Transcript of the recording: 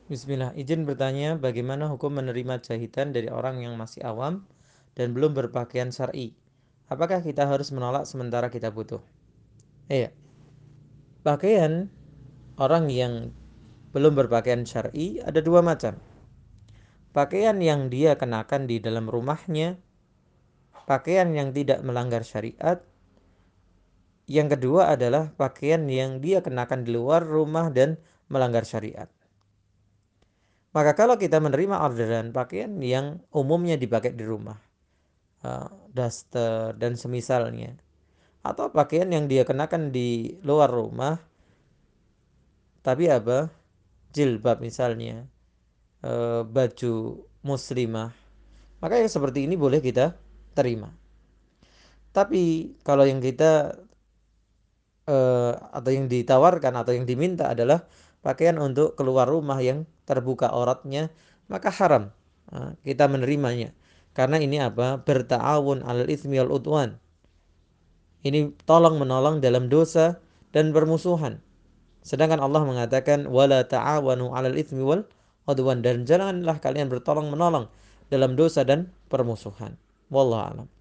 Bismillah, izin bertanya bagaimana hukum menerima jahitan dari orang yang masih awam dan belum berpakaian syar'i? Apakah kita harus menolak sementara kita butuh? Iya, pakaian orang yang belum berpakaian syar'i ada dua macam. Pakaian yang dia kenakan di dalam rumahnya, pakaian yang tidak melanggar syariat. Yang kedua adalah pakaian yang dia kenakan di luar rumah dan melanggar syariat. Maka kalau kita menerima orderan pakaian yang umumnya dipakai di rumah, daster dan semisalnya, atau pakaian yang dia kenakan di luar rumah tapi apa, jilbab misalnya, baju muslimah, maka yang seperti ini boleh kita terima. Tapi kalau yang kita atau yang ditawarkan atau yang diminta adalah pakaian untuk keluar rumah yang terbuka auratnya, maka haram kita menerimanya. Karena ini apa? Berta'awun 'alal itsmi wal udwan. Ini tolong menolong dalam dosa dan permusuhan. Sedangkan Allah mengatakan wala ta'awanu 'alal itsmi wal udwan, dan janganlah kalian bertolong menolong dalam dosa dan permusuhan. Wallahu a'lam.